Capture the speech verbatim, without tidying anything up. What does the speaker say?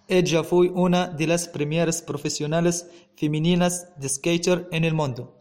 Ella fue una de las primeras profesionales femeninas de skater en el mundo.